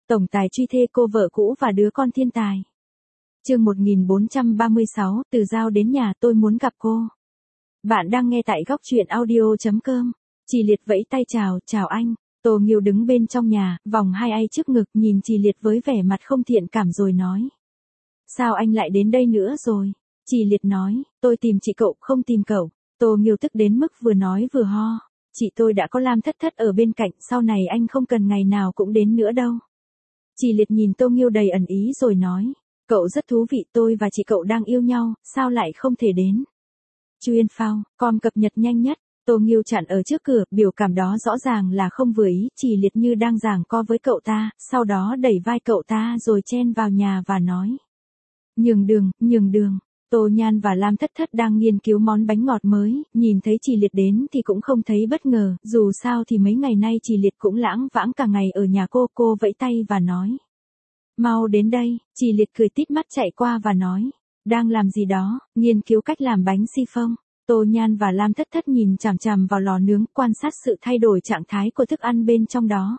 tổng tài truy thê cô vợ cũ và đứa con thiên tài. Chương 1436, từ Giao đến nhà, tôi muốn gặp cô. Bạn đang nghe tại góc truyện audio.com. Chị Liệt vẫy tay chào anh. Tô Nghiêu đứng bên trong nhà, vòng hai tay trước ngực nhìn chị Liệt với vẻ mặt không thiện cảm rồi nói. Sao anh lại đến đây nữa rồi? Chị Liệt nói, tôi tìm chị cậu không tìm cậu. Tô Nghiêu tức đến mức vừa nói vừa ho. Chị tôi đã có Lam Thất Thất ở bên cạnh, sau này anh không cần ngày nào cũng đến nữa đâu. Chị Liệt nhìn Tô Nghiêu đầy ẩn ý rồi nói. Cậu rất thú vị, tôi và chị cậu đang yêu nhau, sao lại không thể đến? Chuyên phao, com cập nhật nhanh nhất. Tô Nghiêu chặn ở trước cửa, biểu cảm đó rõ ràng là không vừa ý, Chị Liệt như đang giằng co với cậu ta, sau đó đẩy vai cậu ta rồi chen vào nhà và nói. Nhường đường. Tô Nhan và Lam Thất Thất đang nghiên cứu món bánh ngọt mới, nhìn thấy Chị Liệt đến thì cũng không thấy bất ngờ, dù sao thì mấy ngày nay Chị Liệt cũng lãng vãng cả ngày ở nhà cô vẫy tay và nói. Mau đến đây, Chị Liệt cười tít mắt chạy qua và nói. Đang làm gì đó, nghiên cứu cách làm bánh xi phông. Tô Nhan và Lam Thất Thất nhìn chằm chằm vào lò nướng, quan sát sự thay đổi trạng thái của thức ăn bên trong đó.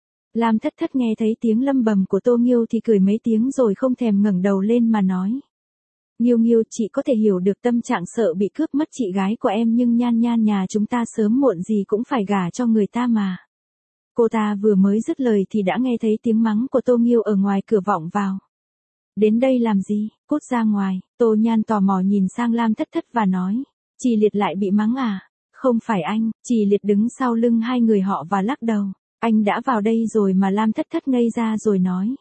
Lam Thất Thất nghe thấy tiếng lầm bầm của Tô Nghiêu thì cười mấy tiếng rồi không thèm ngẩng đầu lên mà nói. Nghiêu, chị có thể hiểu được tâm trạng sợ bị cướp mất chị gái của em, nhưng Nhan nhà chúng ta sớm muộn gì cũng phải gả cho người ta mà. Cô ta vừa mới dứt lời thì đã nghe thấy tiếng mắng của Tô Nghiêu ở ngoài cửa vọng vào. Đến đây làm gì, cút ra ngoài. Tô Nhan tò mò nhìn sang Lam Thất Thất và nói. Chị Liệt lại bị mắng à? Không phải anh. Chị Liệt đứng sau lưng hai người họ và lắc đầu. Anh đã vào đây rồi mà. Lam Thất Thất ngây ra rồi nói.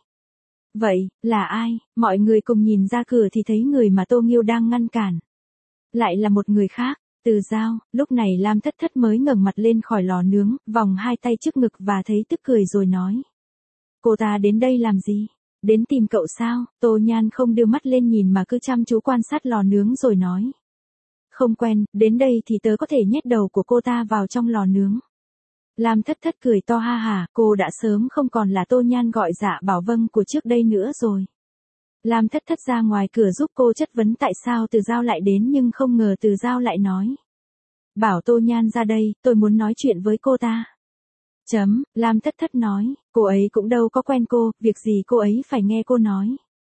Vậy, là ai? Mọi người cùng nhìn ra cửa thì thấy người mà Tô Nghiêu đang ngăn cản. Lại là một người khác. Từ Giao. Lúc này Lam Thất Thất mới ngẩng mặt lên khỏi lò nướng, vòng hai tay trước ngực và thấy tức cười rồi nói. Cô ta đến đây làm gì? Đến tìm cậu sao? Tô Nhan không đưa mắt lên nhìn mà cứ chăm chú quan sát lò nướng rồi nói. Không quen, đến đây thì tớ có thể nhét đầu của cô ta vào trong lò nướng. Lam Thất Thất cười to ha hả, cô đã sớm không còn là Tô Nhan gọi dạ bảo vâng của trước đây nữa rồi. Lam Thất Thất ra ngoài cửa giúp cô chất vấn tại sao Từ Giao lại đến, nhưng không ngờ Từ Giao lại nói. Bảo Tô Nhan ra đây, tôi muốn nói chuyện với cô ta. Lam Thất Thất nói, cô ấy cũng đâu có quen cô, việc gì cô ấy phải nghe cô nói.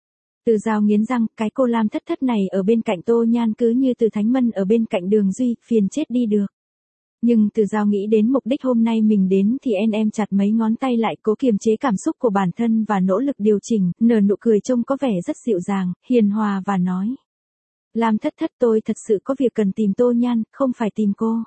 Từ Giao nghiến răng, cái cô Lam Thất Thất này ở bên cạnh Tô Nhan cứ như Từ Thánh Mân ở bên cạnh Đường Duy, phiền chết đi được. Nhưng Từ Giao nghĩ đến mục đích hôm nay mình đến thì em chặt mấy ngón tay lại, cố kiềm chế cảm xúc của bản thân và nỗ lực điều chỉnh, nở nụ cười trông có vẻ rất dịu dàng, hiền hòa và nói. Lam Thất Thất, tôi thật sự có việc cần tìm Tô Nhan, không phải tìm cô.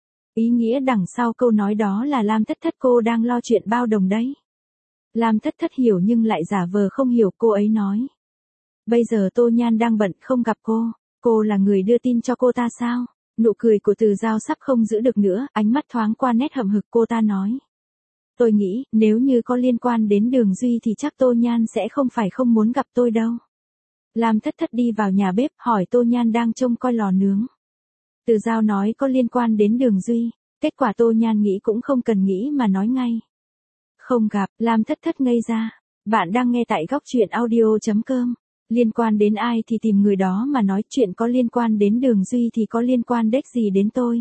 Ý nghĩa đằng sau câu nói đó là Lam Thất Thất cô đang lo chuyện bao đồng đấy. Lam Thất Thất hiểu nhưng lại giả vờ không hiểu, cô ấy nói. Bây giờ Tô Nhan đang bận không gặp cô là người đưa tin cho cô ta sao? Nụ cười của Từ Giao sắp không giữ được nữa, ánh mắt thoáng qua nét hậm hực, cô ta nói. Tôi nghĩ, nếu như có liên quan đến Đường Duy thì chắc Tô Nhan sẽ không phải không muốn gặp tôi đâu. Lam Thất Thất đi vào nhà bếp, hỏi Tô Nhan đang trông coi lò nướng. Từ Giao nói có liên quan đến Đường Duy, kết quả Tô Nhan nghĩ cũng không cần nghĩ mà nói ngay. Không gặp, Lam Thất Thất ngây ra. Bạn đang nghe tại góc truyện audio.com. Liên quan đến ai thì tìm người đó mà nói, chuyện có liên quan đến Đường Duy thì có liên quan đếch gì đến tôi.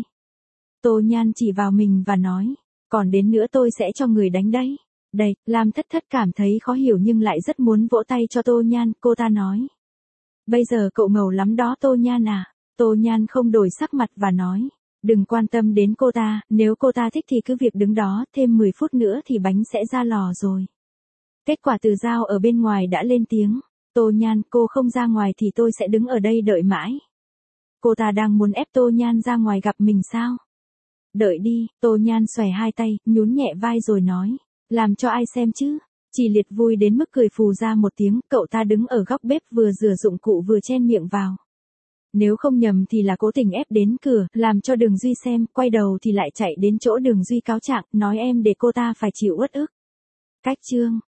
Tô Nhan chỉ vào mình và nói, còn đến nữa tôi sẽ cho người đánh đấy. Đây, Lam Thất Thất cảm thấy khó hiểu nhưng lại rất muốn vỗ tay cho Tô Nhan, cô ta nói. Bây giờ cậu ngầu lắm đó Tô Nhan à. Tô Nhan không đổi sắc mặt và nói. Đừng quan tâm đến cô ta, nếu cô ta thích thì cứ việc đứng đó, thêm 10 phút nữa thì bánh sẽ ra lò rồi. Kết quả Từ Giao ở bên ngoài đã lên tiếng. Tô Nhan, cô không ra ngoài thì tôi sẽ đứng ở đây đợi mãi. Cô ta đang muốn ép Tô Nhan ra ngoài gặp mình sao? Đợi đi, Tô Nhan xòe hai tay, nhún nhẹ vai rồi nói. Làm cho ai xem chứ? Chị Liệt vui đến mức cười phù ra một tiếng, cậu ta đứng ở góc bếp vừa rửa dụng cụ vừa chen miệng vào. Nếu không nhầm thì là cố tình ép đến cửa, làm cho Đường Duy xem, quay đầu thì lại chạy đến chỗ Đường Duy cáo trạng, nói em để cô ta phải chịu uất ức. Cách chương.